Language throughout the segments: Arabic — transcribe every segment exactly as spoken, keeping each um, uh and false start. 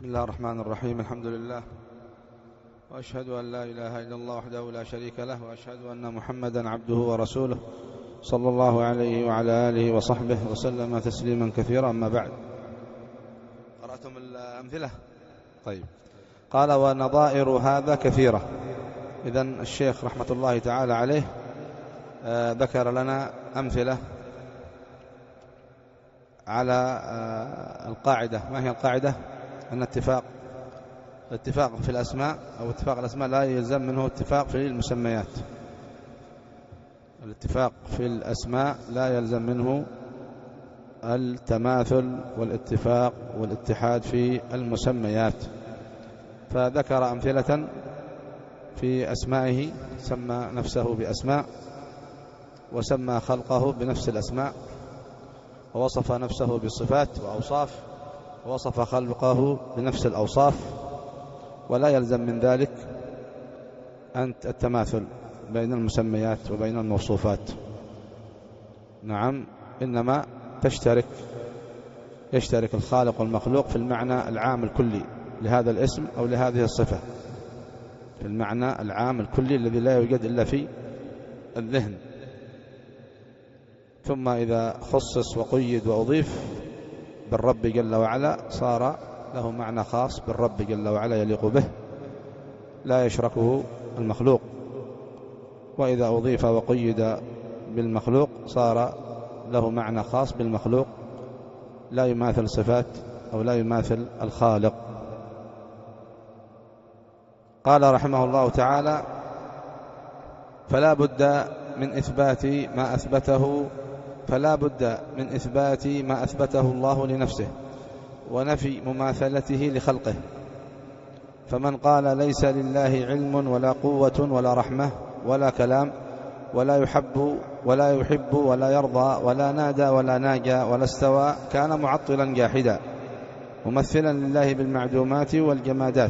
بسم الله الرحمن الرحيم. الحمد لله، وأشهد أن لا إله إلا الله وحده لا شريك له، وأشهد أن محمدا عبده ورسوله صلى الله عليه وعلى آله وصحبه وسلم تسليما كثيرا. أما بعد، قرأتم الأمثلة؟ طيب. قال: ونظائر هذا كثيرة. إذن الشيخ رحمة الله تعالى عليه آه ذكر لنا أمثلة على آه القاعدة. ما هي القاعدة؟ أن اتفاق الاتفاق في الأسماء أو اتفاق الأسماء لا يلزم منه اتفاق في المسميات. الاتفاق في الأسماء لا يلزم منه التماثل والاتفاق والاتحاد في المسميات. فذكر أمثلة في أسمائه، سمى نفسه بأسماء، وسمى خلقه بنفس الأسماء، ووصف نفسه بصفات وأوصاف، ووصف خلقه بنفس الأوصاف، ولا يلزم من ذلك أنت التماثل بين المسميات وبين الموصوفات. نعم، إنما تشترك يشترك الخالق والمخلوق في المعنى العام الكلي لهذا الاسم أو لهذه الصفة، في المعنى العام الكلي الذي لا يوجد إلا في الذهن. ثم إذا خصص وقيد وأضيف بالرب جل وعلا صار له معنى خاص بالرب جل وعلا يليق به، لا يشركه المخلوق. وإذا أضيف وقيد بالمخلوق صار له معنى خاص بالمخلوق، لا يماثل صفات أو لا يماثل الخالق. قال رحمه الله تعالى: فلا بد من إثبات ما أثبته فلا بد من إثبات ما أثبته الله لنفسه ونفي مماثلته لخلقه. فمن قال ليس لله علم ولا قوة ولا رحمة ولا كلام ولا يحب ولا يحب ولا يرضى ولا نادى ولا ناجى ولا استوى كان معطلا جاحدا ممثلا لله بالمعدومات والجمادات.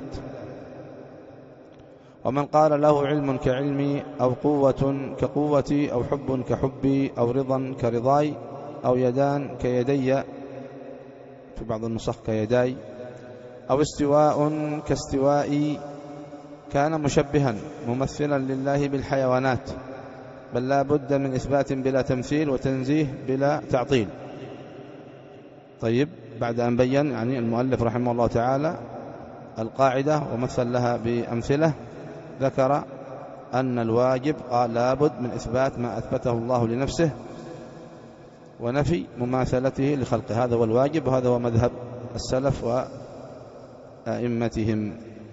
ومن قال له علم كعلمي أو قوة كقوتي أو حب كحبي أو رضا كرضاي أو يدان كيدي، في بعض النسخ كيداي، أو استواء كاستوائي كان مشبها ممثلا لله بالحيوانات. بل لا بد من إثبات بلا تمثيل وتنزيه بلا تعطيل. طيب، بعد أن بين يعني المؤلف رحمه الله تعالى القاعدة ومثل لها بأمثلة، ذكر أن الواجب قال لا بد من إثبات ما أثبته الله لنفسه ونفي مماثلته لخلقه. هذا هو الواجب، وهذا هو مذهب السلف وأئمتهم.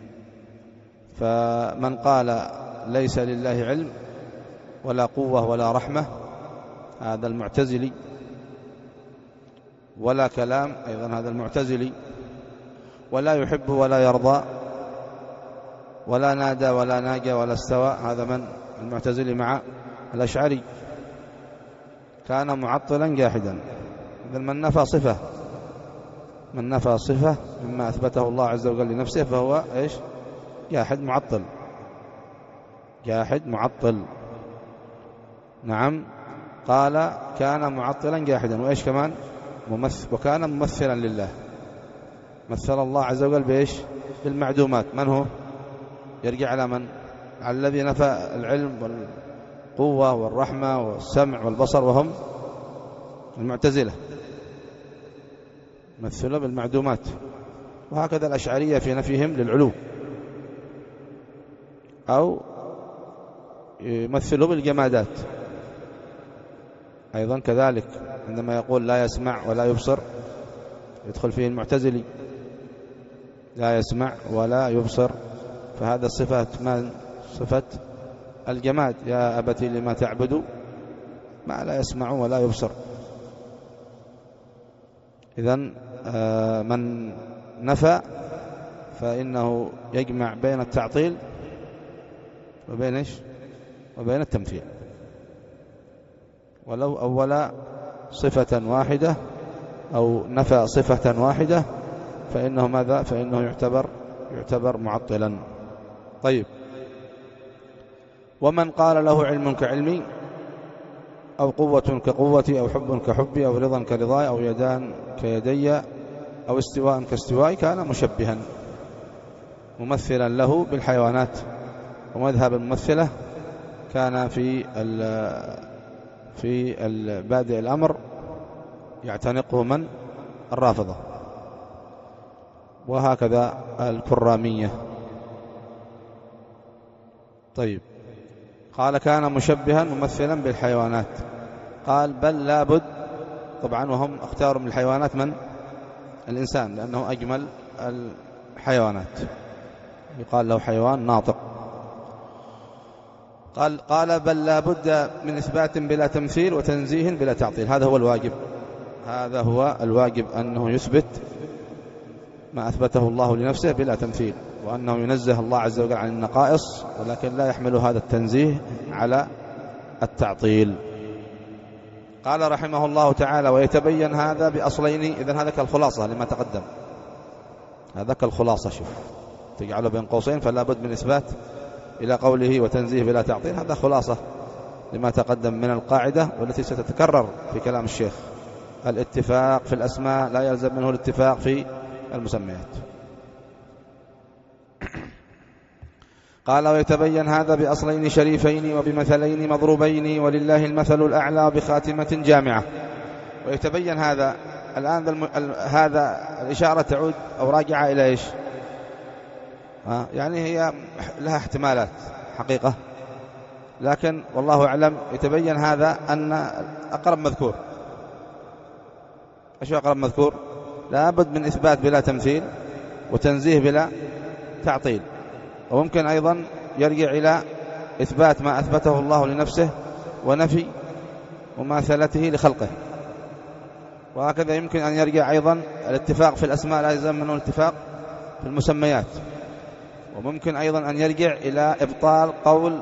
فمن قال ليس لله علم ولا قوة ولا رحمة هذا المعتزلي، ولا كلام أيضا هذا المعتزلي، ولا يحب ولا يرضى ولا نادى ولا ناجى ولا استوى، هذا من المعتزلي مع الأشعري، كان معطلا جاحدا. إذن من نفى صفة من نفى صفة مما أثبته الله عز وجل لنفسه فهو إيش؟ جاحد معطل، جاحد معطل. نعم، قال كان معطلا جاحدا، وإيش كمان؟ ممثل، وكان ممثلا لله. مثل الله عز وجل بإيش؟ بالمعدومات. من هو؟ يرجع على من؟ على الذي نفى العلم والقوة والرحمة والسمع والبصر، وهم المعتزلة، مثلوا بالمعدومات. وهكذا الأشعرية في نفيهم للعلو، أو يمثلوا بالجمادات أيضا كذلك. عندما يقول لا يسمع ولا يبصر يدخل فيه المعتزلي، لا يسمع ولا يبصر، فهذا صفة من؟ صفة الجماد. يا أبتي لما تعبد ما لا يسمع ولا يبصر. إذن من نفى فإنه يجمع بين التعطيل وبين إيش؟ وبين التمثيل. ولو أول صفة واحدة أو نفى صفة واحدة فإنه ماذا؟ فإنه يعتبر يعتبر معطلا. طيب، ومن قال له علم كعلمي أو قوة كقوتي أو حب كحبي أو رضا كرضاي أو يدان كيدي أو استواء كاستواء كان مشبها ممثلا له بالحيوانات. ومذهب الممثلة كان في في بادئ الأمر يعتنقه من؟ الرافضة، وهكذا الكرامية. طيب، قال كان مشبها ممثلا بالحيوانات. قال بل لابد، طبعا وهم اختاروا من الحيوانات من؟ الإنسان، لأنه أجمل الحيوانات، يقال له حيوان ناطق. قال قال بل لابد من إثبات بلا تمثيل وتنزيه بلا تعطيل. هذا هو الواجب، هذا هو الواجب، أنه يثبت ما أثبته الله لنفسه بلا تمثيل، وأنه ينزه الله عز وجل عن النقائص، ولكن لا يحمل هذا التنزيه على التعطيل. قال رحمه الله تعالى ويتبين هذا بأصلين. إذن هذا كالخلاصة لما تقدم، هذا كالخلاصة، شوف تجعله بين قوسين، فلا بد من إثبات إلى قوله وتنزيه بلا تعطيل. هذا خلاصة لما تقدم من القاعدة والتي ستتكرر في كلام الشيخ. الاتفاق في الأسماء لا يلزم منه الاتفاق في المسميات. قال ويتبين هذا بأصلين شريفين وبمثلين مضروبين ولله المثل الأعلى بخاتمة جامعة. ويتبين هذا الآن الم... ال... هذا الإشارة تعود أو راجعة إلى إيش؟ ها؟ يعني هي لها احتمالات حقيقة، لكن والله أعلم يتبين هذا أن أقرب مذكور. أشياء أقرب مذكور لا بد من إثبات بلا تمثيل وتنزيه بلا تعطيل. وممكن أيضا يرجع إلى إثبات ما أثبته الله لنفسه ونفي مماثلته لخلقه. وهكذا يمكن أن يرجع أيضا الاتفاق في الأسماء لا يلزم منه الاتفاق في المسميات. وممكن أيضا أن يرجع إلى إبطال قول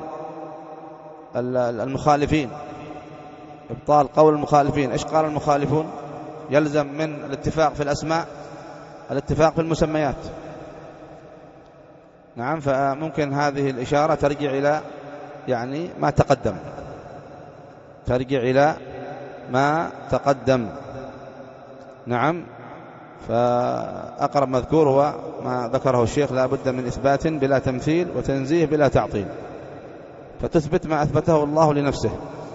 المخالفين، إبطال قول المخالفين. إيش قال المخالفون؟ يلزم من الاتفاق في الأسماء الاتفاق في المسميات. نعم، فممكن هذه الإشارة ترجع إلى يعني ما تقدم، ترجع إلى ما تقدم. نعم، فأقرب مذكور هو ما ذكره الشيخ لا بد من إثبات بلا تمثيل وتنزيه بلا تعطيل، فتثبت ما أثبته الله لنفسه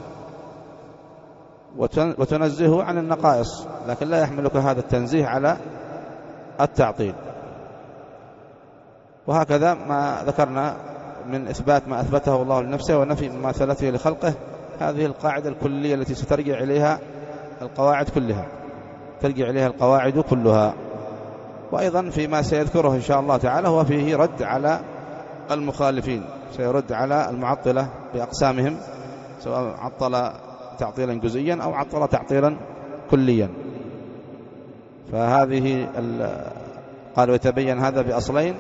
وتنزهه عن النقائص، لكن لا يحملك هذا التنزيه على التعطيل. وهكذا ما ذكرنا من إثبات ما أثبته الله لنفسه ونفي مماثلته لخلقه. هذه القاعدة الكلية التي سترجع إليها القواعد كلها، ترجع إليها القواعد كلها. وأيضا فيما سيذكره إن شاء الله تعالى هو فيه رد على المخالفين، سيرد على المعطلة بأقسامهم، سواء عطل تعطيلا جزئيا أو عطل تعطيلا كليا. فهذه قال ويتبين هذا بأصلين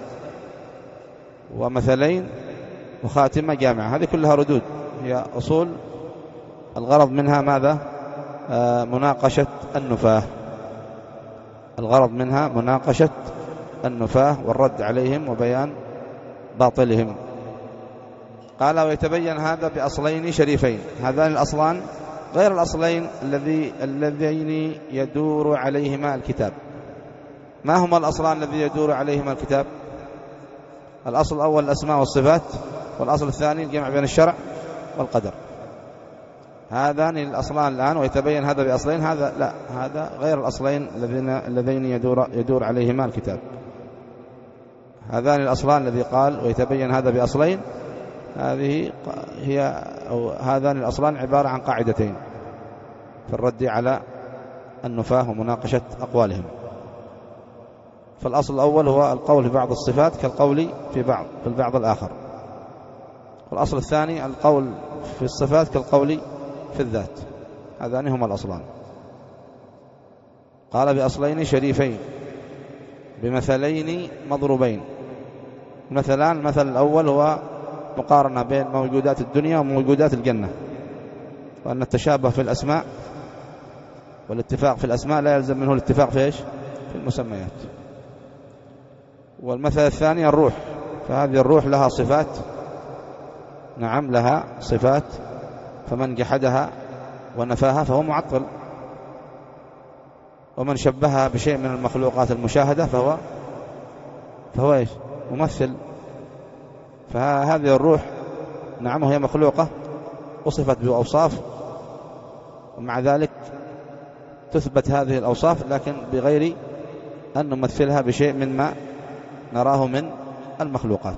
ومثلين وخاتمة جامعة. هذه كلها ردود، هي أصول الغرض منها ماذا؟ آه مناقشة النفاة. الغرض منها مناقشة النفاة والرد عليهم وبيان باطلهم. قال ويتبين هذا بأصلين شريفين. هذان الأصلان غير الأصلين الذي اللذين يدور عليهما الكتاب. ما هما الأصلان الذي يدور عليهما الكتاب؟ الأصل الأول الأسماء والصفات، والأصل الثاني الجمع بين الشرع والقدر. هذان الأصلان الآن ويتبين هذا بأصلين، هذا لا، هذا غير الأصلين الذين الذين يدور يدور عليهما الكتاب. هذان الأصلان الذي قال ويتبين هذا بأصلين، هذه هي أو هذان الأصلان عبارة عن قاعدتين في الرد على النفاة ومناقشة أقوالهم. فالأصل الأول هو القول في بعض الصفات كالقول في بعض في البعض الآخر. والأصل الثاني القول في الصفات كالقول في الذات. هذان هما الأصلان. قال بأصلين شريفين بمثلين مضروبين. مثلان، المثل الأول هو مقارنة بين موجودات الدنيا وموجودات الجنة، وأن التشابه في الأسماء والاتفاق في الأسماء لا يلزم منه الاتفاق في إيش؟ في المسميات. والمثل الثاني الروح، فهذه الروح لها صفات، نعم لها صفات، فمن جحدها ونفاها فهو معطل. ومن شبهها بشيء من المخلوقات المشاهدة فهو فهو إيش؟ ممثل. فهذه الروح نعم هي مخلوقة وصفت بأوصاف، ومع ذلك تثبت هذه الأوصاف لكن بغير أن نمثلها بشيء مما نراه من المخلوقات.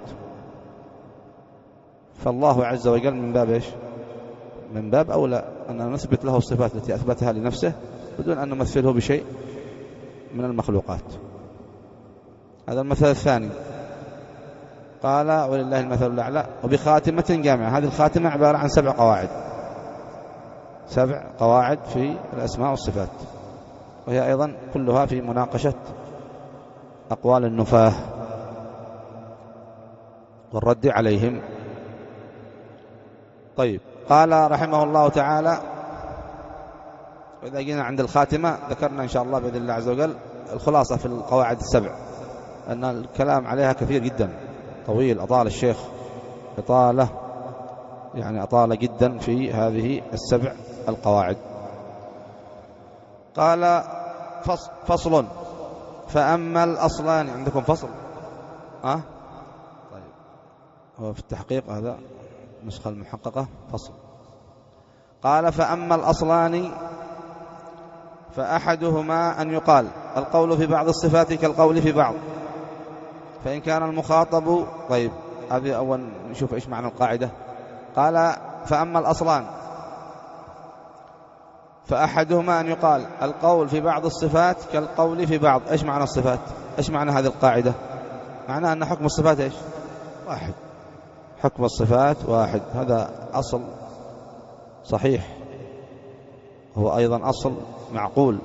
فالله عز وجل من باب إيش؟ من باب أولى أن نثبت له الصفات التي أثبتها لنفسه بدون أن نمثله بشيء من المخلوقات. هذا المثل الثاني. قال ولله المثل الأعلى وبخاتمة جامعة. هذه الخاتمة عبارة عن سبع قواعد، سبع قواعد في الأسماء والصفات، وهي أيضا كلها في مناقشة أقوال النفاة والرد عليهم. طيب، قال رحمه الله تعالى وإذا جينا عند الخاتمة ذكرنا إن شاء الله بإذن الله عز وجل الخلاصة في القواعد السبع، أن الكلام عليها كثير جدا طويل، أطال الشيخ إطالة يعني أطال جدا في هذه السبع القواعد. قال فصل فأما الأصلان. عندكم فصل أه؟ طيب، هو في التحقيق هذا نسخة المحققة فصل. قال فأما الأصلان فأحدهما أن يقال القول في بعض الصفات كالقول في بعض، فإن كان المخاطب. طيب، هذه أول نشوف إيش معنى القاعدة. قال فأما الأصلان فأحدهما أن يقال القول في بعض الصفات كالقول في بعض. إيش معنى الصفات؟ إيش معنى هذه القاعدة؟ معناها أن حكم الصفات إيش؟ واحد. حكم الصفات واحد، هذا أصل صحيح، هو أيضا أصل معقول.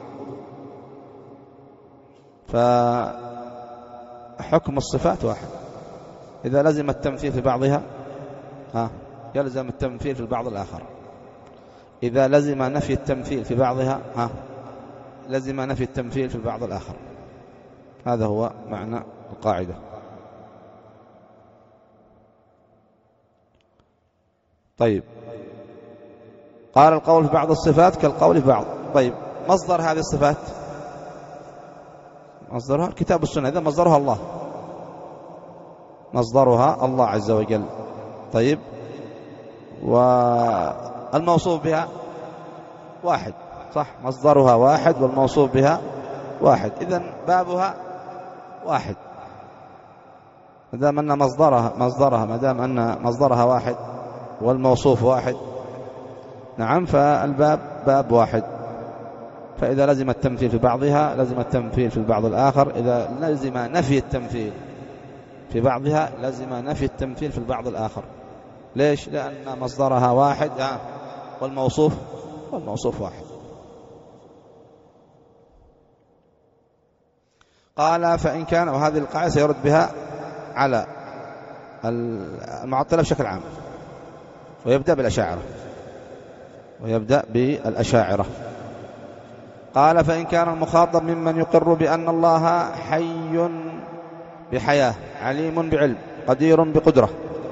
فحكم الصفات واحد. إذا لزم التمثيل في بعضها ها يلزم التمثيل في البعض الآخر. إذا لزم نفي التمثيل في بعضها ها لزم نفي التمثيل في البعض الآخر. هذا هو معنى القاعدة. طيب، قال القول في بعض الصفات كالقول في بعض. طيب، مصدر هذه الصفات مصدرها الكتاب والسنة، إذا مصدرها الله، مصدرها الله عز وجل. طيب، والموصوف بها واحد، صح؟ مصدرها واحد والموصوف بها واحد، إذن بابها واحد. ما دام أن مصدرها مصدرها ما دام أن مصدرها واحد والموصوف واحد، نعم، فالباب باب واحد. فإذا لزم التمثيل في بعضها لزم التمثيل في البعض الآخر. إذا لزم نفي التمثيل في بعضها لزم نفي التمثيل في البعض الآخر. ليش؟ لأن مصدرها واحد والموصوف والموصوف واحد. قال فإن كان، وهذه القاعدة سيرد بها على المعطلة بشكل عام، ويبدأ بالأشاعرة ويبدأ بالأشاعرة. قال فإن كان المخاطب ممن يقر بأن الله حي بحياة، عليم بعلم، قدير بقدرة،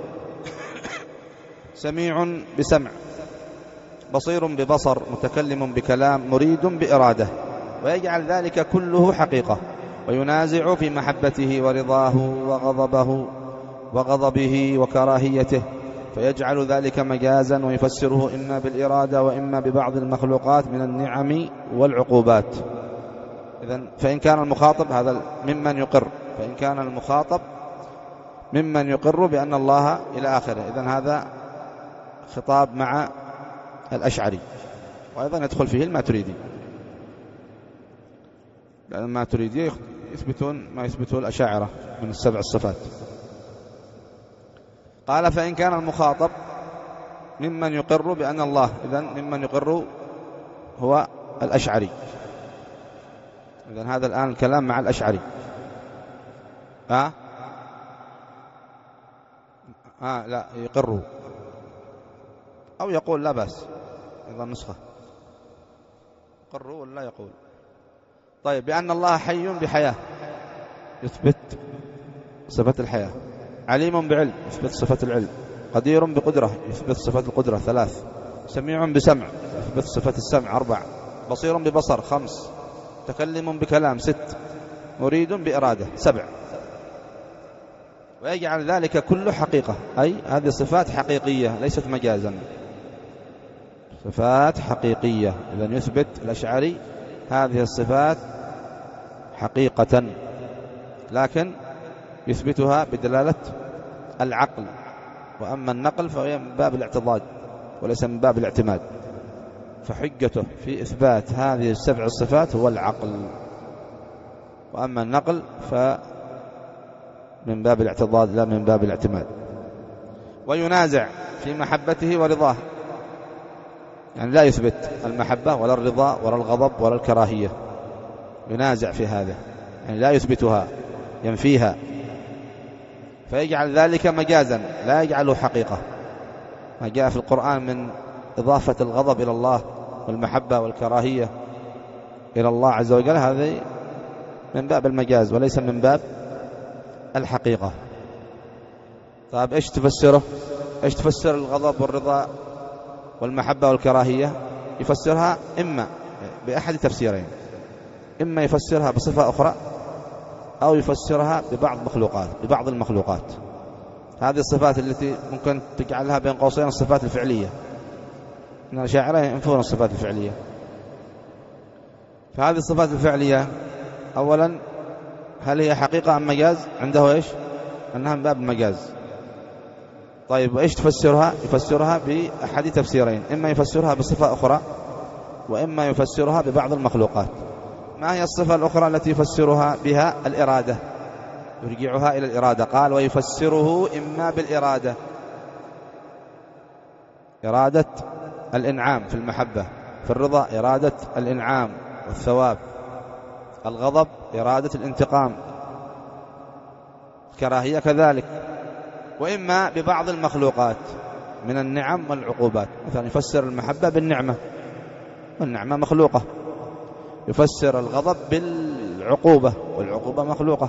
سميع بسمع، بصير ببصر، متكلم بكلام، مريد بإرادة، ويجعل ذلك كله حقيقة، وينازع في محبته ورضاه وغضبه وغضبه وكراهيته، فيجعل ذلك مجازا ويفسره إما بالإرادة وإما ببعض المخلوقات من النعم والعقوبات. إذن فإن كان المخاطب هذا ممن يقر، فإن كان المخاطب ممن يقر بأن الله إلى آخره، إذن هذا خطاب مع الأشعري، وأيضا يدخل فيه الماتريدي، لأن الماتريدي يثبتون ما يثبته الأشاعرة من السبع الصفات. قال فإن كان المخاطب ممن يقر بأن الله، إذن ممن يقر هو الأشعري. إذن هذا الآن الكلام مع الأشعري. ها ها لا يقر أو يقول لا بأس، إذا نسخة يقر ولا يقول. طيب، بأن الله حي بحياة يثبت صفة الحياة، عليم بعلم يثبت صفة العلم، قدير بقدرة يثبت صفة القدرة ثلاث، سميع بسمع يثبت صفة السمع أربع، بصير ببصر خمس، متكلم بكلام ست، مريد بإرادة سبع. ويجعل ذلك كله حقيقة، أي هذه صفات حقيقية ليست مجازا، صفات حقيقية. إذن يثبت الأشعري هذه الصفات حقيقة، لكن يثبتها بدلالة العقل، وأما النقل فهي من باب الاعتضاد وليس من باب الاعتماد. فحجته في إثبات هذه السبع الصفات هو العقل، وأما النقل فمن باب الاعتضاد لا من باب الاعتماد. وينازع في محبته ورضاه، يعني لا يثبت المحبة ولا الرضا ولا الغضب ولا الكراهية، ينازع في هذا، يعني لا يثبتها، ينفيها، فيجعل ذلك مجازا لا يجعله حقيقة. ما جاء في القرآن من إضافة الغضب إلى الله والمحبة والكراهية إلى الله عز وجل هذا من باب المجاز وليس من باب الحقيقة. طيب إيش تفسره؟ إيش تفسر الغضب والرضا والمحبة والكراهية؟ يفسرها إما بأحد تفسيرين، إما يفسرها بصفة أخرى أو يفسرها ببعض مخلوقات ببعض المخلوقات. هذه الصفات التي ممكن تجعلها بين قوسين الصفات الفعلية، إن الأشاعرة ينفون الصفات الفعلية. فهذه الصفات الفعلية أولا هل هي حقيقة أم مجاز؟ عنده إيش؟ أنها من باب المجاز. طيب وإيش تفسرها؟ يفسرها بأحد تفسيرين، إما يفسرها بصفة أخرى وإما يفسرها ببعض المخلوقات. ما هي الصفة الأخرى التي يفسرها بها؟ الإرادة، يرجعها إلى الإرادة. قال ويفسره إما بالإرادة، إرادة الإنعام في المحبة، في الرضا إرادة الإنعام والثواب، الغضب إرادة الانتقام، الكراهية كذلك. وإما ببعض المخلوقات من النعم والعقوبات، مثلا يفسر المحبة بالنعمة والنعمة مخلوقة، يفسر الغضب بالعقوبة والعقوبة مخلوقة.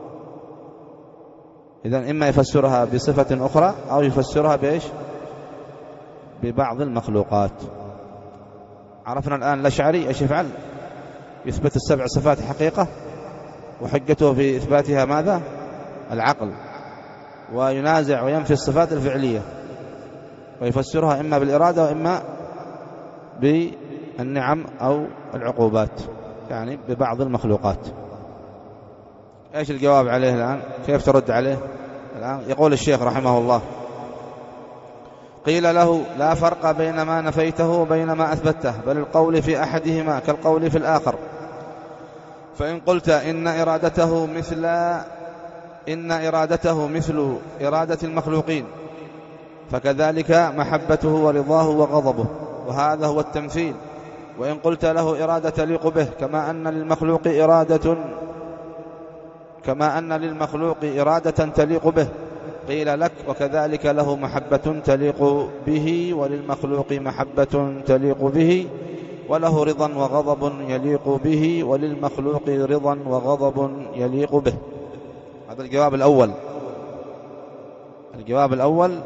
إذن إما يفسرها بصفة أخرى أو يفسرها بإيش؟ ببعض المخلوقات. عرفنا الآن الأشعري إيش يفعل؟ يثبت السبع صفات حقيقة، وحجته في إثباتها ماذا؟ العقل. وينازع وينفي الصفات الفعلية، ويفسرها إما بالإرادة وإما بالنعم أو العقوبات، يعني ببعض المخلوقات. إيش الجواب عليه الآن؟ كيف ترد عليه الآن؟ يقول الشيخ رحمه الله: قيل له لا فرق بين ما نفيته وبين ما أثبته، بل القول في أحدهما كالقول في الآخر. فإن قلت إن إرادته مثل إن إرادته مثل إرادة المخلوقين فكذلك محبته ورضاه وغضبه، وهذا هو التمثيل. وإن قلت له إرادة تليق به كما أن للمخلوق إرادة كما أن للمخلوق إرادة تليق به، قيل لك وكذلك له محبة تليق به وللمخلوق محبة تليق به، وله رضا وغضب يليق به وللمخلوق رضا وغضب يليق به. هذا الجواب الأول. الجواب الأول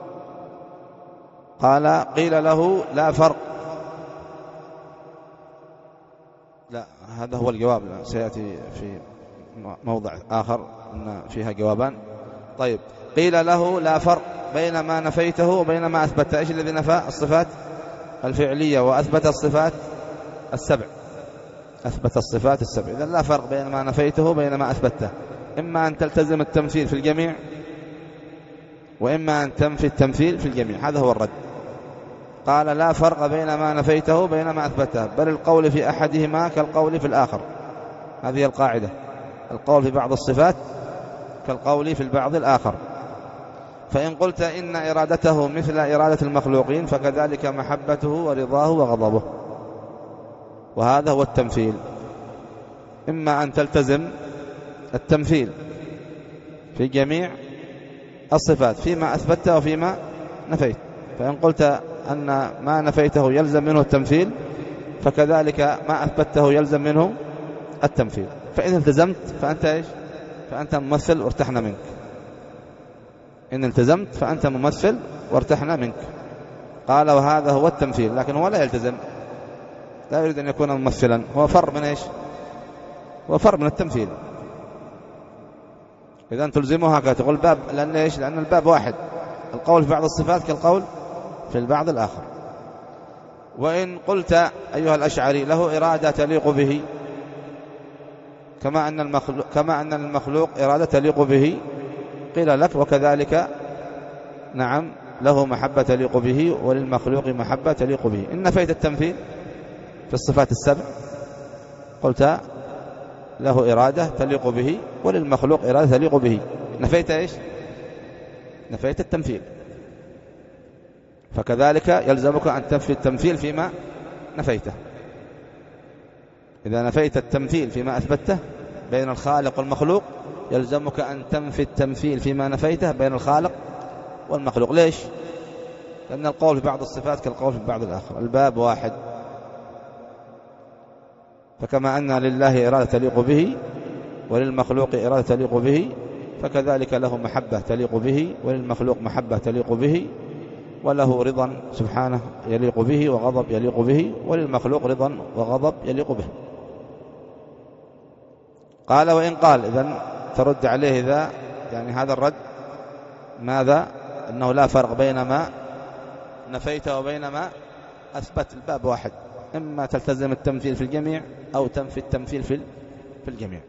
قال قيل له لا فرق. لا، هذا هو الجواب، سيأتي في موضع آخر أن فيها جوابان. طيب، قيل له لا فرق بين ما نفيته وبين ما أثبته. إيش الذي نفى؟ الصفات الفعلية، وأثبت الصفات السبع. أثبت الصفات السبع. إذن لا فرق بين ما نفيته وبين ما أثبته، إما أن تلتزم التمثيل في الجميع وإما أن تنفي التمثيل في الجميع. هذا هو الرد. قال لا فرق بين ما نفيته وبين ما أثبته، بل القول في أحدهما كالقول في الآخر. هذه القاعدة: القول في بعض الصفات كالقول في البعض الآخر. فإن قلت إن إرادته مثل إرادة المخلوقين فكذلك محبته ورضاه وغضبه، وهذا هو التمثيل. إما أن تلتزم التمثيل في جميع الصفات فيما أثبته وفيما نفيت. فإن قلت أن ما نفيته يلزم منه التمثيل فكذلك ما أثبته يلزم منه التمثيل. فإن التزمت فأنت إيش؟ فأنت ممثل وارتحنا منك. إن التزمت فأنت ممثل وارتحنا منك. قال وهذا هو التمثيل، لكن هو لا يلتزم، لا يريد أن يكون ممثلا. هو فر من إيش؟ وفرق من التمثيل. إذا تلزمها هكذا تقول الباب، لأن إيش؟ لأن الباب واحد، القول في بعض الصفات كالقول في البعض الآخر. وإن قلت أيها الأشعري له إرادة تليق به كما أن المخلوق, كما أن المخلوق إرادة تليق به، قيل لك وكذلك نعم له محبة تليق به وللمخلوق محبة تليق به. إن نفيت التمثيل في الصفات السبع قلت له إرادة تليق به وللمخلوق إرادة تليق به، نفيت إيش؟ نفيت التمثيل. فكذلك يلزمك أن تنفي التمثيل فيما نفيته. إذا نفيت التمثيل فيما أثبته بين الخالق والمخلوق يلزمك أن تنفي التمثيل فيما نفيته بين الخالق والمخلوق. ليش؟ لأن القول في بعض الصفات كالقول في بعض الآخر، الباب واحد. فكما أن لله إرادة تليق به وللمخلوق إرادة تليق به، فكذلك له محبة تليق به وللمخلوق محبة تليق به، وله رضا سبحانه يليق به وغضب يليق به، وللمخلوق رضا وغضب يليق به. قال وإن قال، إذن ترد عليه إذا يعني هذا الرد ماذا؟ أنه لا فرق بين ما نفيت وبين ما أثبت، الباب واحد، إما تلتزم التمثيل في الجميع أو تنفي التمثيل في في الجميع.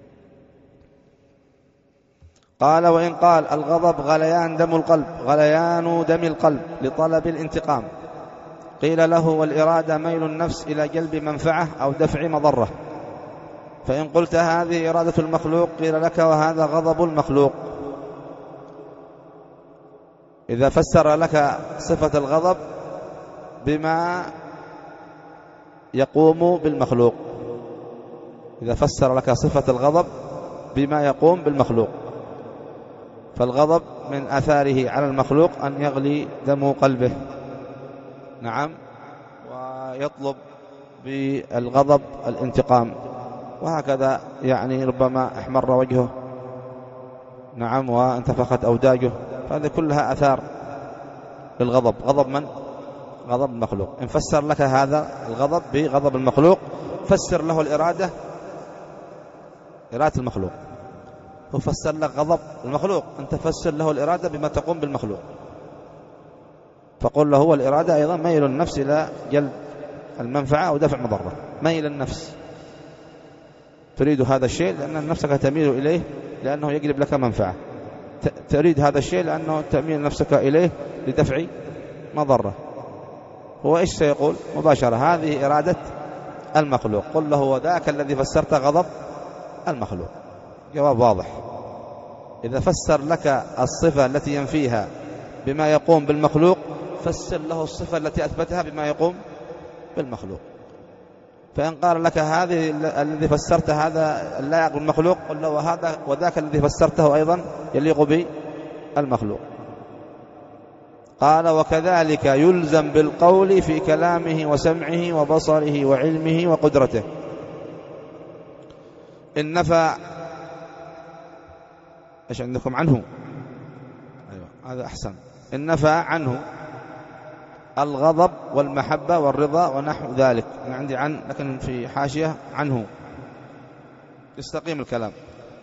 قال وإن قال الغضب غليان دم القلب غليان دم القلب لطلب الانتقام، قيل له والإرادة ميل النفس إلى جلب منفعة أو دفع مضرة. فإن قلت هذه إرادة المخلوق قيل لك وهذا غضب المخلوق. إذا فسر لك صفة الغضب بما يقوم بالمخلوق، إذا فسر لك صفة الغضب بما يقوم بالمخلوق، فالغضب من آثاره على المخلوق أن يغلي دم قلبه، نعم، ويطلب بالغضب الانتقام، وهكذا يعني ربما احمر وجهه، نعم، وانتفخت أوداجه، فهذه كلها آثار للغضب. غضب من؟ غضب المخلوق. إن فسر لك هذا الغضب بغضب المخلوق فسر له الإرادة إرادة المخلوق، وفسر لك غضب المخلوق أنت فسر له الإرادة بما تقوم بالمخلوق، فقل له هو الإرادة أيضا ميل النفس إلى جلب المنفعة أو دفع مضرة. ميل النفس، تريد هذا الشيء لأن نفسك تميل إليه لأنه يجلب لك منفعة، تريد هذا الشيء لأنه تميل نفسك إليه لدفع مضرة. هو إيش سيقول مباشرة؟ هذه إرادة المخلوق. قل له وذاك الذي فسرت غضب المخلوق. جواب واضح. إذا فسر لك الصفة التي ينفيها بما يقوم بالمخلوق فسر له الصفة التي أثبتها بما يقوم بالمخلوق. فإن قال لك هذه الذي فسرت هذا اللائق بالمخلوق قل له وهذا وذاك الذي فسرته أيضا يليق بالمخلوق. قال وكذلك يلزم بالقول في كلامه وسمعه وبصره وعلمه وقدرته. إن نفى إيش عندكم عنه؟ أيوة هذا أحسن. إن نفى عنه الغضب والمحبة والرضا ونحو ذلك. أنا عندي عن لكن في حاشية عنه يستقيم الكلام.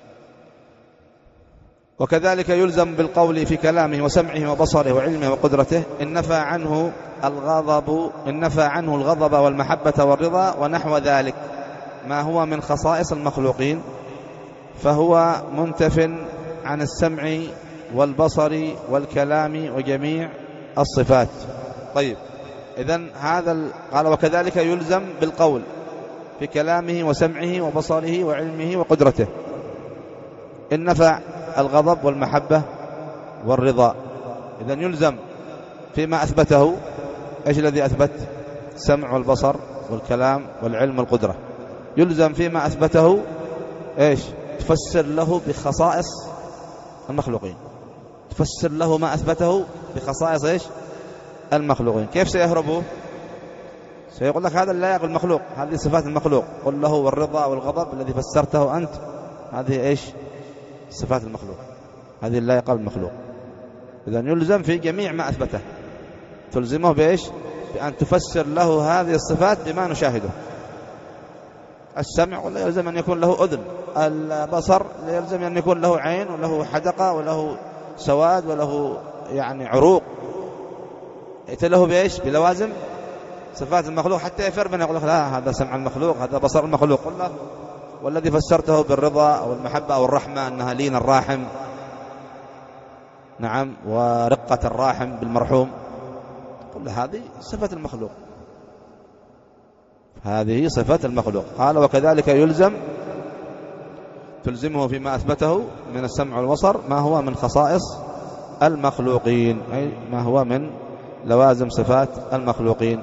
وكذلك يلزم بالقول في كلامه وسمعه وبصره وعلمه وقدرته. إن نفى عنه الغضب إن نفى عنه الغضب والمحبة والرضا ونحو ذلك ما هو من خصائص المخلوقين فهو منتف عن السمع والبصر والكلام وجميع الصفات. طيب إذن هذا قال وكذلك يلزم بالقول في كلامه وسمعه وبصره وعلمه وقدرته. إن نفى الغضب والمحبة والرضا إذن يلزم فيما أثبته. إيش الذي أثبت؟ السمع والبصر والكلام والعلم والقدرة. يلزم فيما أثبته إيش؟ تفسر له بخصائص المخلوقين، تفسر له ما أثبته بخصائص إيش؟ المخلوقين. كيف سيهربوا؟ سيقول لك هذا لا يقل المخلوق، هذه صفات المخلوق. قل له والرضا والغضب الذي فسرته أنت هذه إيش؟ صفات المخلوق، هذه لا يقل المخلوق. إذن يلزم في جميع ما أثبته، تلزمه بإيش؟ بأن تفسر له هذه الصفات بما نشاهده. السمع ولا يلزم أن يكون له أذن، البصر يلزم أن يكون له عين وله حدقة وله سواد وله يعني عروق، له بإيش؟ بلوازم صفات المخلوق حتى يفر من يقول لك لا هذا سمع المخلوق هذا بصر المخلوق. قل له والذي فسرته بالرضا أو المحبة أو الرحمة أنها لين الراحم، نعم، ورقة الراحم بالمرحوم، قل هذه صفة المخلوق، هذه صفة المخلوق. قال وكذلك يلزم تلزمه فيما أثبته من السمع والبصر ما هو من خصائص المخلوقين، أي ما هو من لوازم صفات المخلوقين.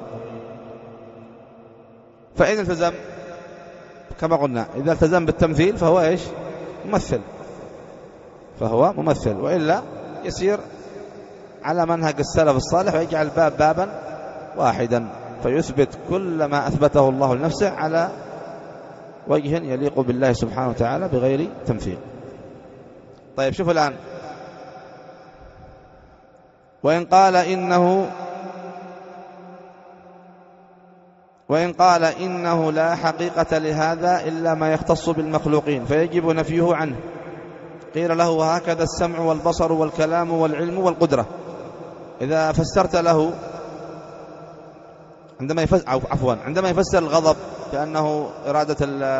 فإن التزم كما قلنا، إذا التزم بالتمثيل فهو إيش؟ ممثل، فهو ممثل، وإلا يسير على منهج السلف الصالح ويجعل باب بابا واحدا فيثبت كل ما أثبته الله لنفسه على وجه يليق بالله سبحانه وتعالى بغير تمثيل. طيب شوفوا الآن، وإن قال إنه وإن قال إنه لا حقيقة لهذا إلا ما يختص بالمخلوقين فيجب نفيه عنه، قيل له وهكذا السمع والبصر والكلام والعلم والقدرة. إذا فسرت له عندما يفسر عفوا عندما يفسر الغضب كأنه إرادة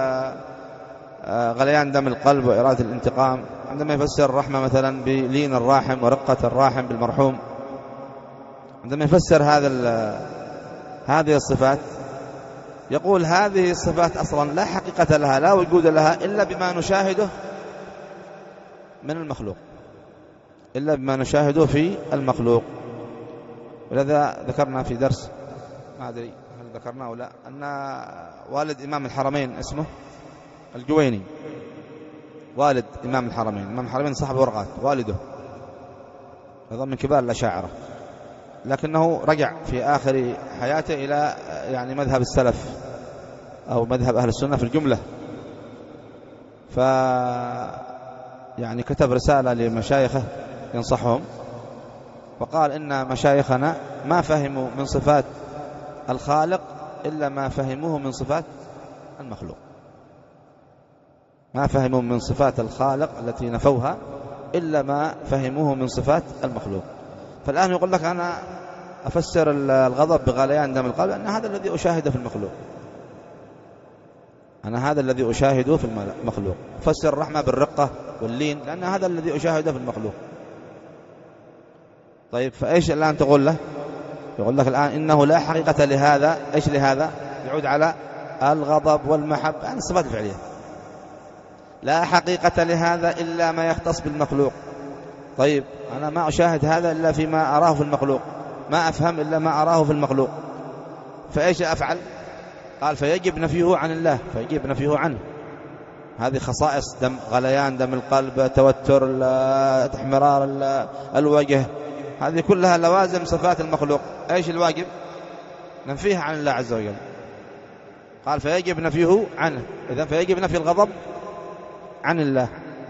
غليان دم القلب وإرادة الانتقام، عندما يفسر الرحمة مثلا بلين الراحم ورقة الراحم بالمرحوم، عندما يفسر هذا هذه الصفات يقول هذه الصفات أصلا لا حقيقة لها، لا وجود لها إلا بما نشاهده من المخلوق، إلا بما نشاهده في المخلوق. ولذا ذكرنا في درس ما أدري هل ذكرنا ولا أن والد إمام الحرمين اسمه الجويني، والد إمام الحرمين، إمام الحرمين صاحب ورقات، والده هذا من كبار الأشاعرة، لكنه رجع في آخر حياته إلى يعني مذهب السلف أو مذهب أهل السنة في الجملة، ف يعني كتب رسالة لمشايخه ينصحهم، وقال إن مشايخنا ما فهموا من صفات الخالق إلا ما فهموه من صفات المخلوق، ما فهموا من صفات الخالق التي نفوها إلا ما فهموه من صفات المخلوق. فالآن يقول لك أنا أفسر الغضب بغليان دم القلب أن هذا الذي أشاهده في المخلوق، أنا هذا الذي أشاهده في المخلوق. أفسر الرحمة بالرقة واللين لأن هذا الذي أشاهده في المخلوق. طيب فإيش الآن تقول له؟ يقول لك الآن إنه لا حقيقة لهذا. إيش لهذا؟ يعود على الغضب والمحبة، يعني الصفات الفعلية. لا حقيقة لهذا إلا ما يختص بالمخلوق. طيب أنا ما أشاهد هذا إلا فيما أراه في المخلوق، ما أفهم إلا ما أراه في المخلوق، فإيش أفعل؟ قال فيجب نفيه عن الله، فيجب نفيه عنه. هذه خصائص دم غليان دم القلب، توتر، احمرار الوجه، هذه كلها لوازم صفات المخلوق. ايش الواجب؟ ننفيها عن الله عز وجل. قال فيجب نفيه عنه، اذا فيجب نفي الغضب عن الله.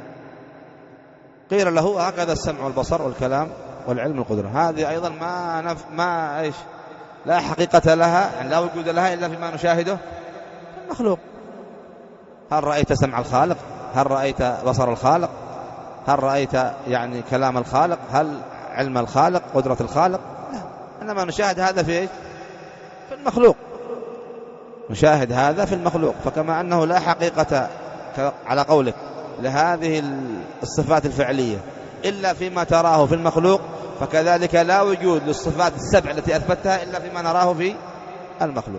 قيل له هكذا السمع والبصر والكلام والعلم والقدرة، هذه ايضا ما نف... ما ايش لا حقيقة لها، يعني لا وجود لها الا فيما نشاهده المخلوق. هل رأيت سمع الخالق؟ هل رأيت بصر الخالق؟ هل رأيت يعني كلام الخالق؟ هل علم الخالق؟ قدرة الخالق؟ لا، إنما نشاهد هذا في إيش؟ في المخلوق، نشاهد هذا في المخلوق. فكما أنه لا حقيقة على قولك لهذه الصفات الفعلية إلا فيما تراه في المخلوق، فكذلك لا وجود للصفات السبع التي أثبتها إلا فيما نراه في المخلوق.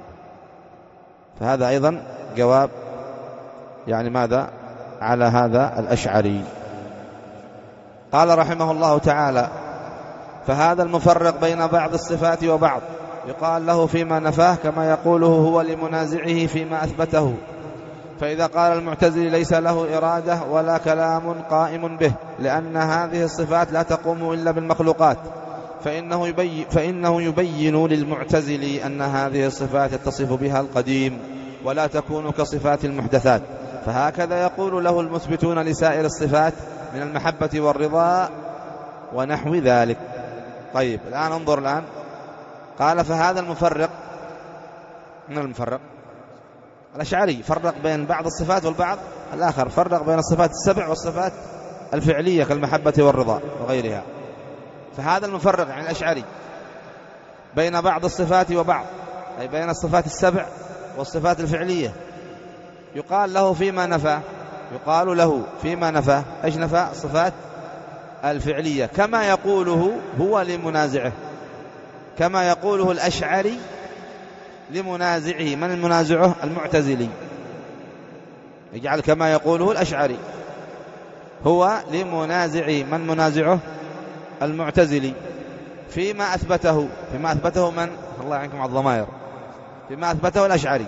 فهذا أيضا جواب يعني ماذا على هذا الأشعري. قال رحمه الله تعالى فهذا المفرق بين بعض الصفات وبعض يقال له فيما نفاه كما يقوله هو لمنازعه فيما أثبته. فإذا قال المعتزلي ليس له إرادة ولا كلام قائم به لأن هذه الصفات لا تقوم إلا بالمخلوقات، فإنه يبين, فإنه يبين للمعتزلي أن هذه الصفات يتصف بها القديم ولا تكون كصفات المحدثات، فهكذا يقول له المثبتون لسائر الصفات من المحبة والرضا ونحو ذلك. طيب الآن انظر الآن، قال فهذا المفرق، من المفرق الأشعري فرق بين بعض الصفات والبعض الآخر، فرق بين الصفات السبع والصفات الفعلية كالمحبة والرضا وغيرها. فهذا المفرق عن الأشعري بين بعض الصفات وبعض، أي بين الصفات السبع والصفات الفعلية، يقال له فيما نفى، يقال له فيما نفى إيش نفى؟ الصفات الفعلية، كما يقوله هو لمنازعه، كما يقوله الأشعري لمنازعه. من المنازعه؟ المعتزلي. يجعل كما يقوله الأشعري هو لمنازعه. من منازعه؟ المعتزلي. فيما أثبته، فيما أثبته من؟ الله يعنكم على الضمائر. فيما أثبته الأشعري.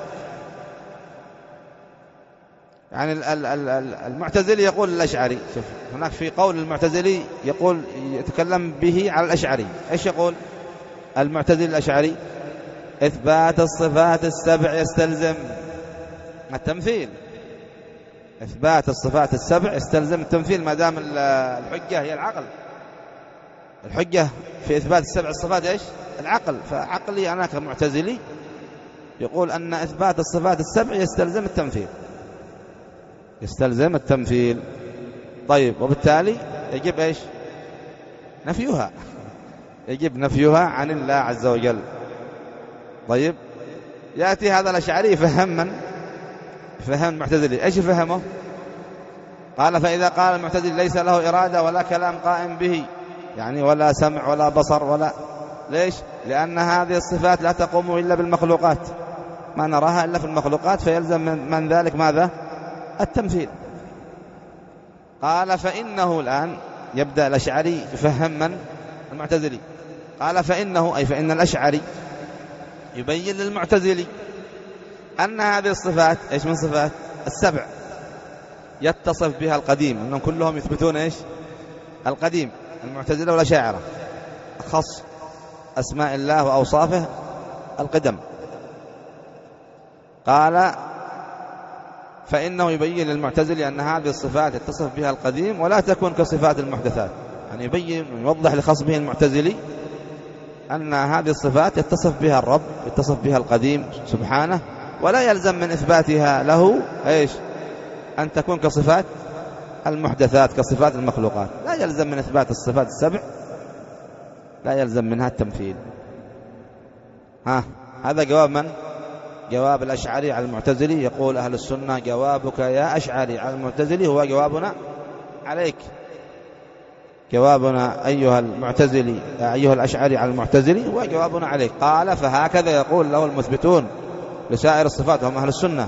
يعني المعتزلي يقول الأشعري، شوف هناك في قول المعتزلي يقول يتكلم به على الأشعري. إيش يقول المعتزلي الأشعري؟ إثبات الصفات السبع يستلزم التمثيل. إثبات الصفات السبع يستلزم التمثيل، ما دام الحجة هي العقل. الحجة في إثبات السبع الصفات إيش؟ العقل. فعقلي أنا كمعتزلي يقول أن إثبات الصفات السبع يستلزم التمثيل، يستلزم التمثيل. طيب، وبالتالي يجب إيش؟ نفيها، يجب نفيها عن الله عز وجل. طيب، يأتي هذا الأشعري فهم من؟ فهم المعتزلي. إيش فهمه؟ قال فإذا قال المعتزلي ليس له إرادة ولا كلام قائم به، يعني ولا سمع ولا بصر ولا، ليش؟ لأن هذه الصفات لا تقوم إلا بالمخلوقات، ما نراها إلا في المخلوقات، فيلزم من, من ذلك ماذا؟ التمثيل. قال فإنه الآن يبدأ الأشعري يفهم من؟ المعتزلي. قال فإنه أي فإن الأشعري يبين للمعتزلي أن هذه الصفات إيش من صفات السبع يتصف بها القديم، أنهم كلهم يثبتون إيش؟ القديم. المعتزلة والأشاعرة خص أسماء الله وأوصافه القدم. قال فإنه يبين للمعتزلي أن هذه الصفات يتصف بها القديم ولا تكون كصفات المحدثات، يعني يبين ويوضح لخصمه المعتزلي أن هذه الصفات يتصف بها الرب، يتصف بها القديم سبحانه، ولا يلزم من إثباتها له إيش؟ أن تكون كصفات المحدثات كصفات المخلوقات. لا يلزم من إثبات الصفات السبع، لا يلزم منها التمثيل. ها، هذا جواب من؟ جواب الأشعري على المعتزلي. يقول أهل السنة جوابك يا أشعري على المعتزلي هو جوابنا عليك. جوابنا أيها المعتزلي أيها الأشعري على المعتزلي هو جوابنا عليك. قال فهكذا يقول له المثبتون لسائر الصفات هم أهل السنة،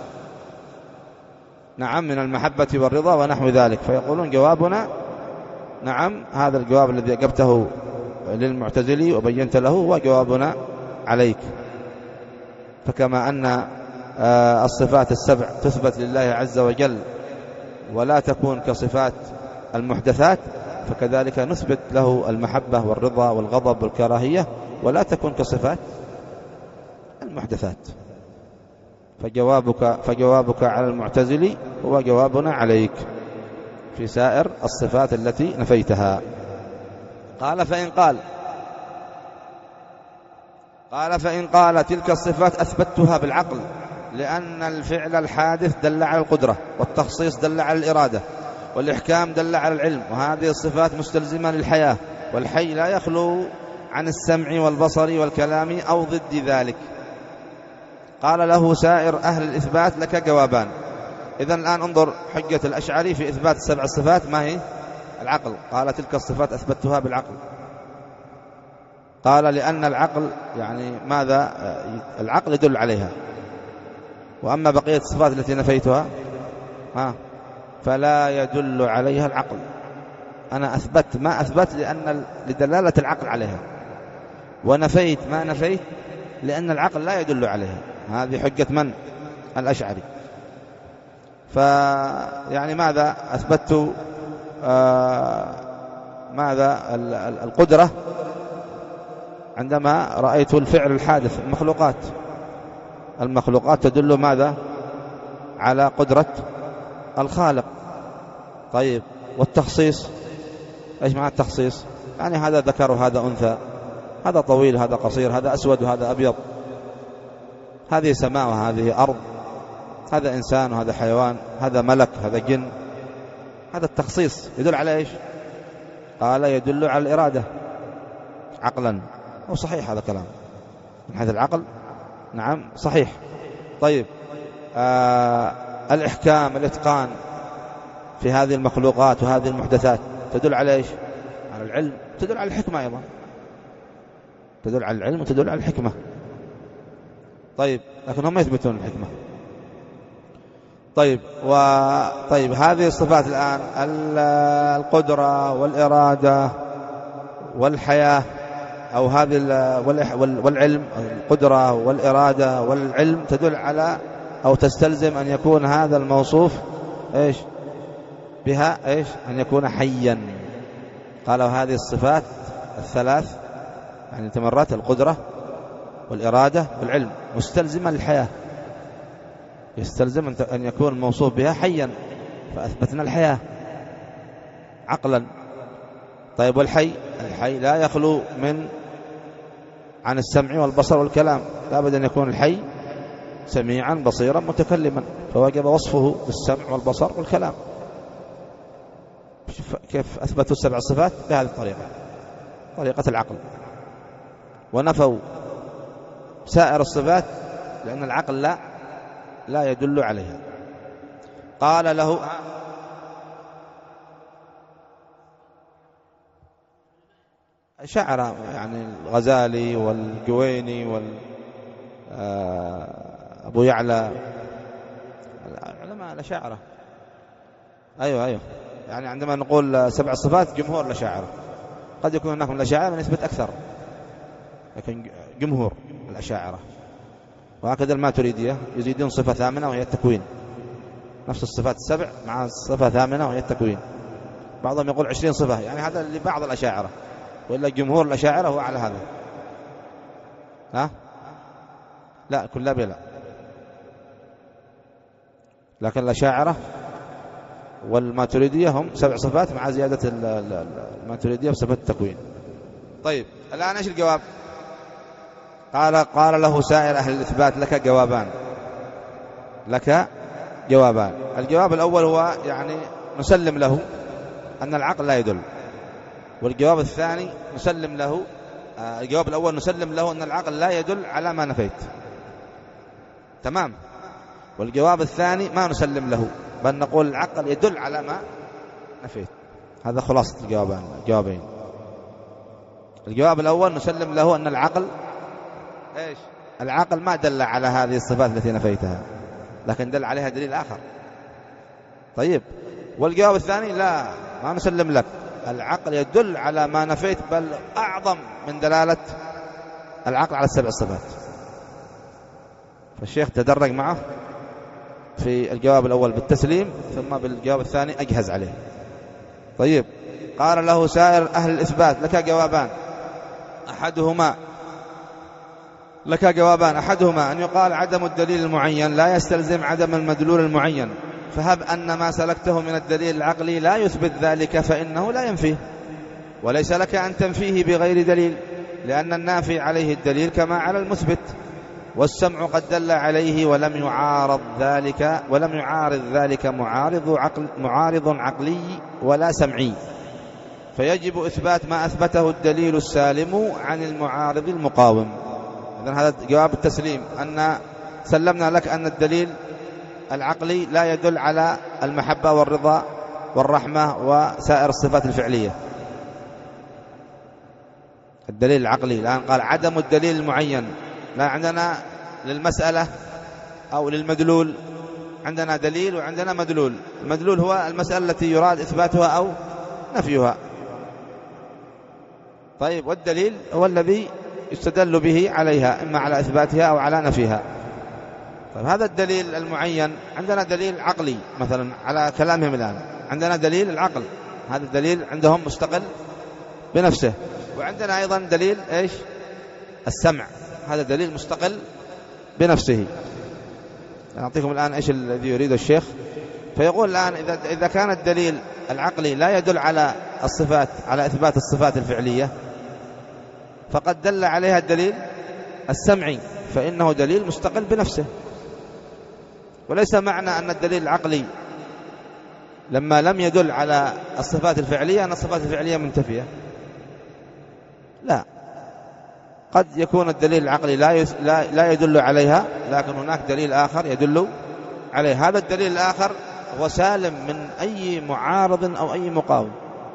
نعم، من المحبة والرضا ونحو ذلك. فيقولون جوابنا نعم، هذا الجواب الذي أجبته للمعتزلي وبينت له هو جوابنا عليك. فكما أن الصفات السبع تثبت لله عز وجل ولا تكون كصفات المحدثات، فكذلك نثبت له المحبة والرضا والغضب والكراهية ولا تكون كصفات المحدثات. فجوابك, فجوابك على المعتزلي هو جوابنا عليك في سائر الصفات التي نفيتها. قال فإن قال قال فإن قال تلك الصفات أثبتها بالعقل، لأن الفعل الحادث دل على القدرة، والتخصيص دل على الإرادة، والإحكام دل على العلم، وهذه الصفات مستلزمة للحياة، والحي لا يخلو عن السمع والبصر والكلام أو ضد ذلك. قال له سائر أهل الإثبات لك جوابان. إذن الآن انظر حجة الأشعري في إثبات السبع الصفات ما هي؟ العقل. قال تلك الصفات أثبتها بالعقل. قال لأن العقل يعني ماذا؟ العقل يدل عليها، وأما بقية الصفات التي نفيتها ها فلا يدل عليها العقل. أنا أثبت ما أثبت لأن لدلالة العقل عليها، ونفيت ما نفيت لأن العقل لا يدل عليها. هذه حجة من؟ الأشعري. فيعني ماذا أثبت؟ آه ماذا القدرة عندما رأيت الفعل الحادث. المخلوقات المخلوقات تدل ماذا؟ على قدرة الخالق. طيب، والتخصيص ايش معنى التخصيص؟ يعني هذا ذكر وهذا أنثى، هذا طويل هذا قصير، هذا أسود وهذا أبيض، هذه سماء وهذه أرض، هذا إنسان وهذا حيوان، هذا ملك هذا جن. هذا التخصيص يدل على إيش؟ قال يدل على الإرادة عقلا. هو صحيح هذا كلام من حيث العقل، نعم صحيح. طيب آه الإحكام الإتقان في هذه المخلوقات وهذه المحدثات تدل على إيش؟ على العلم، تدل على الحكمة أيضا، تدل على العلم وتدل على الحكمة. طيب لكن هم يثبتون الحكمة. طيب وطيب هذه الصفات الآن القدرة والإرادة والحياة أو هذه والعلم، القدرة والإرادة والعلم تدل على أو تستلزم أن يكون هذا الموصوف إيش بها؟ إيش؟ أن يكون حيا. قالوا هذه الصفات الثلاث يعني تمرت القدرة والإرادة والعلم مستلزمة للحياة، يستلزم أن يكون الموصوف بها حيا، فأثبتنا الحياة عقلا. طيب والحي؟ الحي لا يخلو من عن السمع والبصر والكلام، لا بد أن يكون الحي سميعا بصيرا متكلما، فوجب وصفه بالسمع والبصر والكلام. كيف أثبتوا السبع صفات؟ بهذه الطريقة، طريقة العقل، ونفوا سائر الصفات لأن العقل لا لا يدل عليها. قال له شعر يعني الغزالي والجويني وال أبو يعلى علماء الأشاعرة. أيوة أيوة يعني عندما نقول سبع صفات جمهور الأشاعرة، قد يكون هناك من الأشاعرة من يثبت أكثر، لكن جمهور الأشاعرة. وهكذا الماتريدية يزيدون صفة ثامنة وهي التكوين، نفس الصفات السبع مع صفة ثامنة وهي التكوين. بعضهم يقول عشرين صفة، يعني هذا لبعض الأشاعرة، وإلا جمهور الأشاعرة هو على هذا. ها؟ لا كلها بلا، لكن الأشاعرة والماتريدية هم سبع صفات مع زيادة الماتريدية بصفة التكوين. طيب الآن إيش الجواب؟ قال قال له سائر أهل الإثبات لك جوابان، لك جوابان. الجواب الأول هو يعني نسلم له أن العقل لا يدل، والجواب الثاني نسلم له آه الجواب الأول نسلم له أن العقل لا يدل على ما نفيت، تمام. والجواب الثاني ما نسلم له، بل نقول العقل يدل على ما نفيت. هذا خلاصة الجوابين الجوابين. الجواب الأول نسلم له أن العقل إيش؟ العقل ما دل على هذه الصفات التي نفيتها، لكن دل عليها دليل آخر. طيب والجواب الثاني لا، ما نسلم لك، العقل يدل على ما نفيت، بل أعظم من دلالة العقل على السبع الصفات. فالشيخ تدرج معه في الجواب الأول بالتسليم، ثم بالجواب الثاني أجهز عليه. طيب قال له سائر أهل الإثبات لك جوابان، أحدهما لك جوابان أحدهما أن يقال عدم الدليل المعين لا يستلزم عدم المدلول المعين، فهب أن ما سلكته من الدليل العقلي لا يثبت ذلك فإنه لا ينفيه، وليس لك أن تنفيه بغير دليل، لأن النافي عليه الدليل كما على المثبت، والسمع قد دل عليه ولم يعارض ذلك ولم يعارض ذلك معارض عقل معارض عقلي ولا سمعي، فيجب إثبات ما أثبته الدليل السالم عن المعارض المقاوم. إذن هذا جواب التسليم، أن سلمنا لك أن الدليل العقلي لا يدل على المحبة والرضا والرحمة وسائر الصفات الفعلية. الدليل العقلي الآن قال عدم الدليل المعين، لا عندنا للمسألة أو للمدلول عندنا دليل وعندنا مدلول. المدلول هو المسألة التي يراد إثباتها أو نفيها. طيب والدليل هو الذي يستدل به عليها، إما على إثباتها أو على نفيها. طيب هذا الدليل المعين عندنا دليل عقلي مثلا على كلامهم الآن، عندنا دليل العقل، هذا الدليل عندهم مستقل بنفسه، وعندنا أيضا دليل إيش؟ السمع، هذا دليل مستقل بنفسه. نعطيكم الآن إيش الذي يريده الشيخ. فيقول الآن إذا إذا كان الدليل العقلي لا يدل على الصفات على إثبات الصفات الفعلية، فقد دل عليها الدليل السمعي، فإنه دليل مستقل بنفسه. وليس معنى أن الدليل العقلي لما لم يدل على الصفات الفعلية أن الصفات الفعلية منتفية، لا، قد يكون الدليل العقلي لا لا يدل عليها، لكن هناك دليل آخر يدل عليه. هذا الدليل الآخر هو سالم من أي معارض أو أي مقاوم،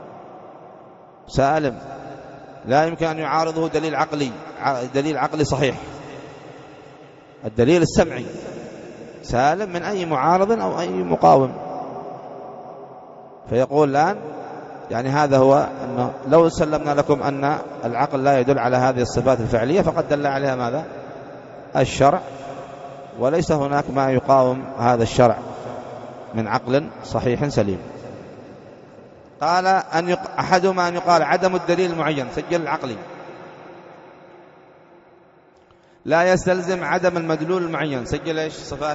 سالم لا يمكن أن يعارضه دليل عقلي دليل عقلي صحيح. الدليل السمعي سالم من أي معارض أو أي مقاوم. فيقول الآن يعني هذا هو أنه لو سلمنا لكم أن العقل لا يدل على هذه الصفات الفعلية فقد دل عليها ماذا؟ الشرع، وليس هناك ما يقاوم هذا الشرع من عقل صحيح سليم. قال أن يق... أحدهما أن يقال عدم الدليل المعين، سجل العقلي، لا يستلزم عدم المدلول المعين، سجل إيش؟ صفات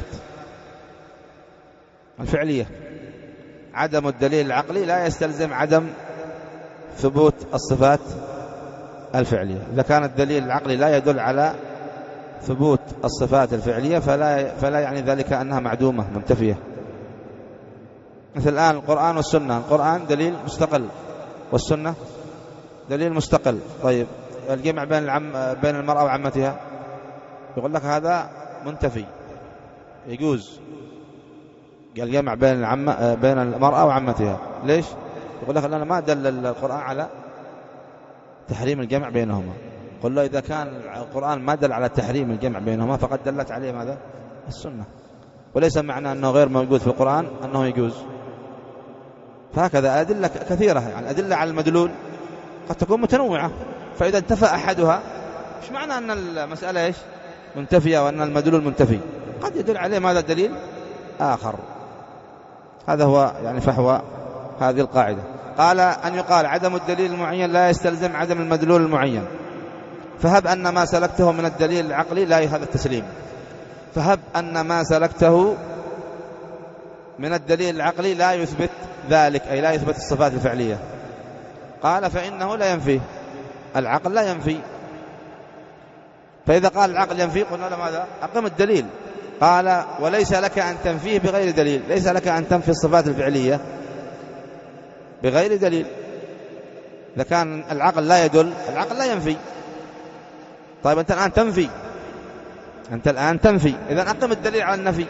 الفعلية. عدم الدليل العقلي لا يستلزم عدم ثبوت الصفات الفعلية. إذا كان الدليل العقلي لا يدل على ثبوت الصفات الفعلية فلا, فلا يعني ذلك أنها معدومة منتفية. مثل الآن القرآن والسنة، القرآن دليل مستقل والسنة دليل مستقل. طيب الجمع بين العم بين المرأة وعمتها، يقول لك هذا منتفي، يجوز. قال جمع بين العم بين المرأة وعمتها، ليش؟ يقول لك لأن ما دل القرآن على تحريم الجمع بينهما. قل له إذا كان القرآن ما دل على تحريم الجمع بينهما فقد دلت عليه ماذا؟ السنة، وليس معنى أنه غير موجود في القرآن أنه يجوز. فهكذا أدلة كثيرة، يعني أدلة على المدلول قد تكون متنوعة، فإذا انتفى أحدها مش معنى أن المسألة إيش؟ منتفية وأن المدلول منتفي، قد يدل عليه ماذا؟ دليل آخر. هذا هو يعني فحوى هذه القاعدة. قال أن يقال عدم الدليل المعين لا يستلزم عدم المدلول المعين، فهب أن ما سلكته من الدليل العقلي لا هذا التسليم، فهب أن ما سلكته من الدليل العقلي لا يثبت ذلك، أي لا يثبت الصفات الفعلية. قال فإنه لا ينفي، العقل لا ينفي. فإذا قال العقل ينفي قلنا له ماذا؟ أقم الدليل. قال وليس لك أن تنفيه بغير دليل، ليس لك أن تنفي الصفات الفعلية بغير دليل. إذا كان العقل لا يدل، العقل لا ينفي. طيب أنت الآن تنفي، أنت الآن تنفي، إذن أقم الدليل على النفي.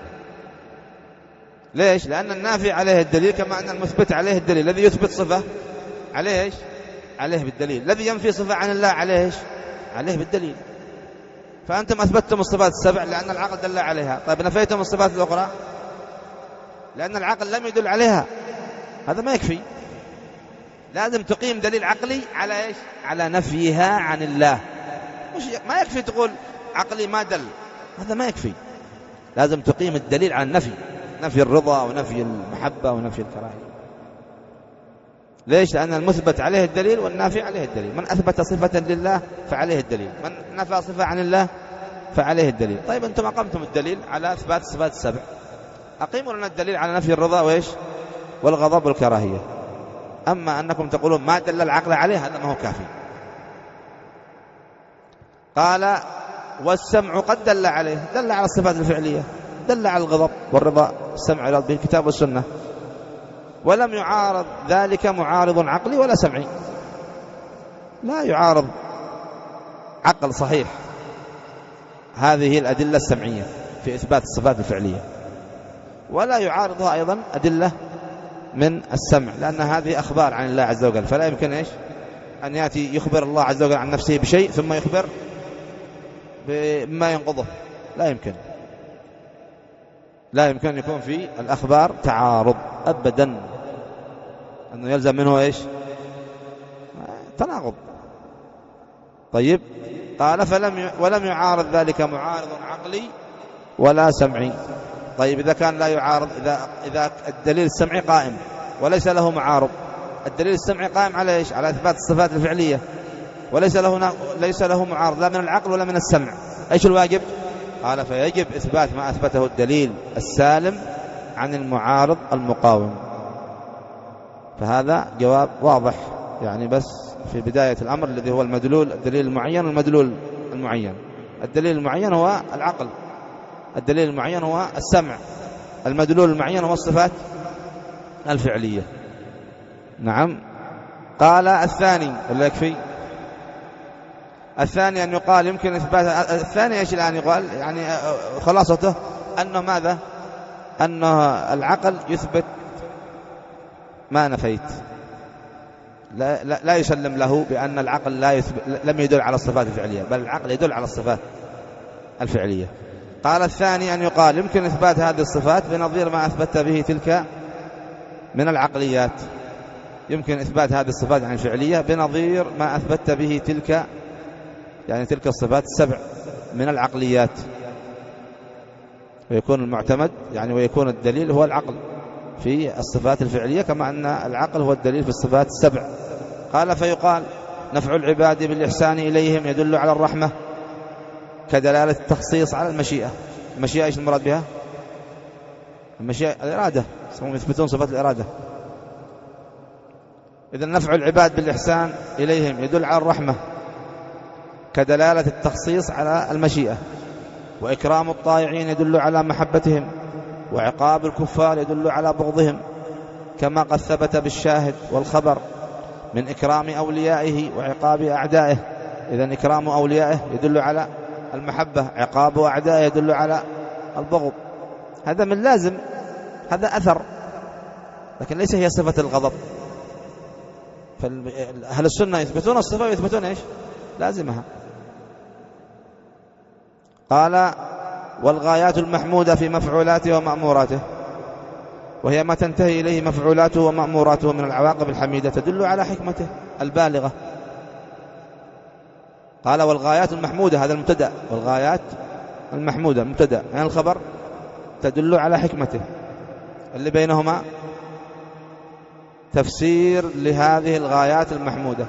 ليش؟ لأن النافي عليه الدليل كما أن المثبت عليه الدليل. الذي يثبت صفة عليه إيش؟ عليه بالدليل. الذي ينفي صفة عن الله عليه إيش؟ عليه بالدليل. فأنتم أثبتتم الصفات السبع لأن العقل دل عليها. طيب نفيتم الصفات الأخرى لأن العقل لم يدل عليها، هذا ما يكفي. لازم تقيم دليل عقلي على إيش؟ على نفيها عن الله. مش ما يكفي تقول عقلي ما دل، هذا ما يكفي. لازم تقيم الدليل على النفي، نفي الرضا ونفي المحبة ونفي الكراهية. ليش؟ لأن المثبت عليه الدليل والنافي عليه الدليل. من أثبت صفة لله فعليه الدليل، من نفى صفة عن الله فعليه الدليل. طيب أنتم أقمتم الدليل على إثبات الصفات السبع، أقيموا لنا الدليل على نفي الرضا وإيش؟ والغضب والكراهية. أما أنكم تقولون ما دل العقل عليه هذا ما هو كافي. قال والسمع قد دل عليه، دل على الصفات الفعلية، دل على الغضب والرضا، السمع يراد به الكتاب والسنة، ولم يعارض ذلك معارض عقلي ولا سمعي. لا يعارض عقل صحيح هذه الأدلة السمعية في إثبات الصفات الفعلية، ولا يعارضها أيضا أدلة من السمع، لأن هذه أخبار عن الله عز وجل، فلا يمكن إيش؟ أن يأتي يخبر الله عز وجل عن نفسه بشيء ثم يخبر بما ينقضه، لا يمكن. لا يمكن أن يكون في الأخبار تعارض أبدا، أنه يلزم منه إيش؟ تناقض. طيب قال فلم ولم يعارض ذلك معارض عقلي ولا سمعي. طيب إذا كان لا يعارض، إذا إذا الدليل السمعي قائم وليس له معارض، الدليل السمعي قائم على إيش؟ على إثبات الصفات الفعلية، وليس له ليس له معارض لا من العقل ولا من السمع، إيش الواجب؟ قال فيجب إثبات ما أثبته الدليل السالم عن المعارض المقاوم. فهذا جواب واضح يعني، بس في بداية الأمر الذي هو المدلول، الدليل المعين والمدلول المعين. الدليل المعين هو العقل، الدليل المعين هو السمع، المدلول المعين هو الصفات الفعلية. نعم. قال الثاني ولا يكفي؟ الثاني أن يقال يمكن إثبات. الثاني إيش الآن يقال؟ يعني خلاصته أنه ماذا؟ أنه العقل يثبت ما نفيت، لا, لا, لا يسلم له بأن العقل لا يثبت، لم يدل على الصفات الفعلية، بل العقل يدل على الصفات الفعلية. قال الثاني أن يقال يمكن إثبات هذه الصفات بنظير ما أثبت به تلك من العقليات، يمكن إثبات هذه الصفات عن الفعلية بنظير ما أثبت به تلك، يعني تلك الصفات السبع من العقليات، ويكون المعتمد يعني ويكون الدليل هو العقل في الصفات الفعلية، كما أن العقل هو الدليل في الصفات السبع. قال فيقال نفع العباد بالإحسان إليهم يدل على الرحمة كدلالة التخصيص على المشيئة. المشيئة إيش المراد بها؟ المشيئة الإرادة، هم يثبتون صفات الإرادة. إذن نفع العباد بالإحسان إليهم يدل على الرحمة كدلالة التخصيص على المشيئة. وإكرام الطائعين يدل على محبتهم، وعقاب الكفار يدل على بغضهم، كما قد ثبت بالشاهد والخبر من إكرام أوليائه وعقاب أعدائه. إذن إكرام أوليائه يدل على المحبة، عقاب أعدائه يدل على البغض. هذا من لازم، هذا أثر، لكن ليس هي صفة الغضب. فأهل السنة يثبتون الصفة ويثبتون إيش؟ لازمها. قال والغايات المحمودة في مفعولاته ومأموراته، وهي ما تنتهي إليه مفعولاته ومأموراته من العواقب الحميدة، تدل على حكمته البالغة. قال والغايات المحمودة، هذا المبتدأ، والغايات المحمودة مبتدأ، يعني الخبر، تدل على حكمته. اللي بينهما تفسير لهذه الغايات المحمودة.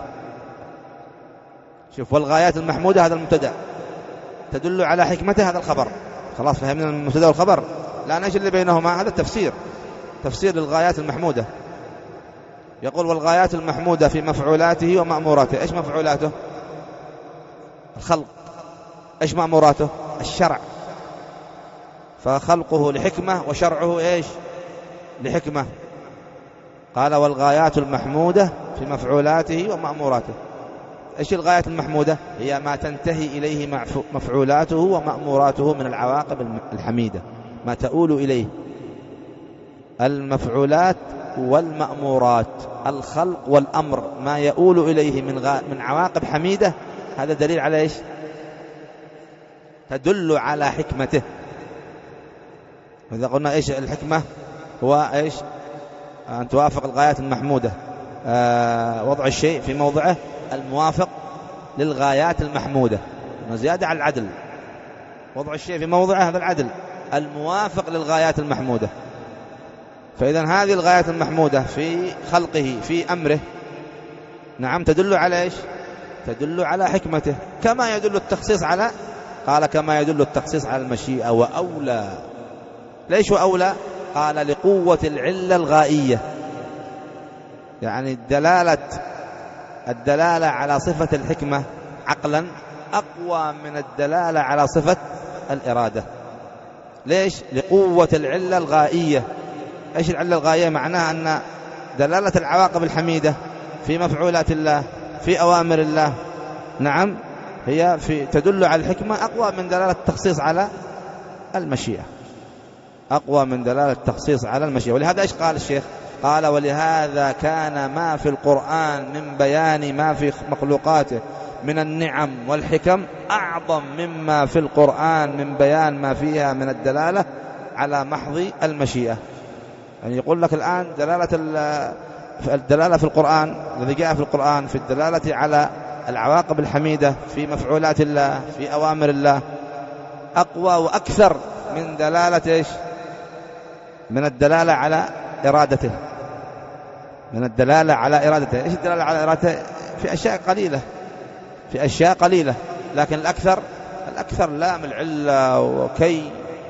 شوف، والغايات المحمودة هذا المبتدأ، تدل على حكمته هذا الخبر. خلاص فهمنا المبتدأ والخبر. لا، ايش اللي بينهما؟ هذا التفسير، تفسير للغايات المحمودة. يقول والغايات المحمودة في مفعولاته ومأموراته. ايش مفعولاته؟ الخلق. ايش مأموراته؟ الشرع. فخلقه لحكمة وشرعه ايش؟ لحكمة. قال والغايات المحمودة في مفعولاته ومأموراته. ايش الغايات المحمودة؟ هي ما تنتهي إليه مفعولاته ومأموراته من العواقب الحميدة، ما تؤول إليه. المفعولات والمأمورات، الخلق والأمر، ما يؤول إليه من غا... من عواقب حميدة، هذا دليل على ايش؟ تدل على حكمته. وإذا قلنا ايش الحكمة؟ هو ايش؟ أن توافق الغايات المحمودة، آه وضع الشيء في موضعه الموافق للغايات المحمودة، زيادة على العدل. وضع الشيء في موضعه هذا العدل الموافق للغايات المحمودة. فإذا هذه الغايات المحمودة في خلقه في أمره، نعم، تدل على إيش؟ تدل على حكمته، كما يدل التخصيص على، قال كما يدل التخصيص على المشيئة. وأولى، ليش وأولى؟ قال لقوة العلة الغائية، يعني الدلالة الدلالة على صفة الحكمة عقلا أقوى من الدلالة على صفة الإرادة. ليش؟ لقوة العلة الغائية. إيش العلة الغائية؟ معناها أن دلالة العواقب الحميدة في مفعولات الله في أوامر الله، نعم، هي في تدل على الحكمة أقوى من دلالة التخصيص على المشيئة، أقوى من دلالة التخصيص على المشيئة. ولهذا إيش قال الشيخ؟ قال ولهذا كان ما في القرآن من بيان ما في مخلوقاته من النعم والحكم أعظم مما في القرآن من بيان ما فيها من الدلالة على محض المشيئة. يعني يقول لك الآن دلالة الدلالة في القرآن الذي جاء في القرآن في الدلالة على العواقب الحميدة في مفعولات الله في أوامر الله أقوى وأكثر من دلالة إيش؟ من الدلالة على إرادته، من الدلالة على إرادته. إيش الدلالة على إرادته؟ في أشياء قليلة، في أشياء قليلة، لكن الأكثر الأكثر لام العلة وكي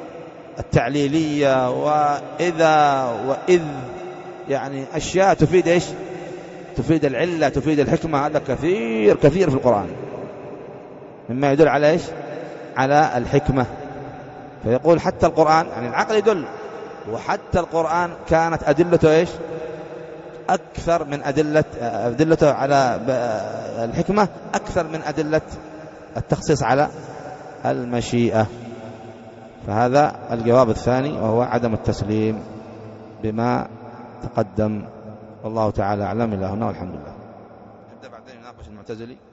التعليلية وإذا وإذ، يعني أشياء تفيد إيش؟ تفيد العلة، تفيد الحكمة. هذا كثير كثير في القرآن مما يدل على إيش؟ على الحكمة. فيقول حتى القرآن، يعني العقل يدل، وحتى القرآن كانت أدلته إيش؟ أكثر من أدلة أدلته على الحكمة أكثر من أدلة التخصيص على المشيئة. فهذا الجواب الثاني، وهو عدم التسليم بما تقدم. والله تعالى أعلم. إلى هنا والحمد لله. نبدأ بعدين نناقش المعتزلي.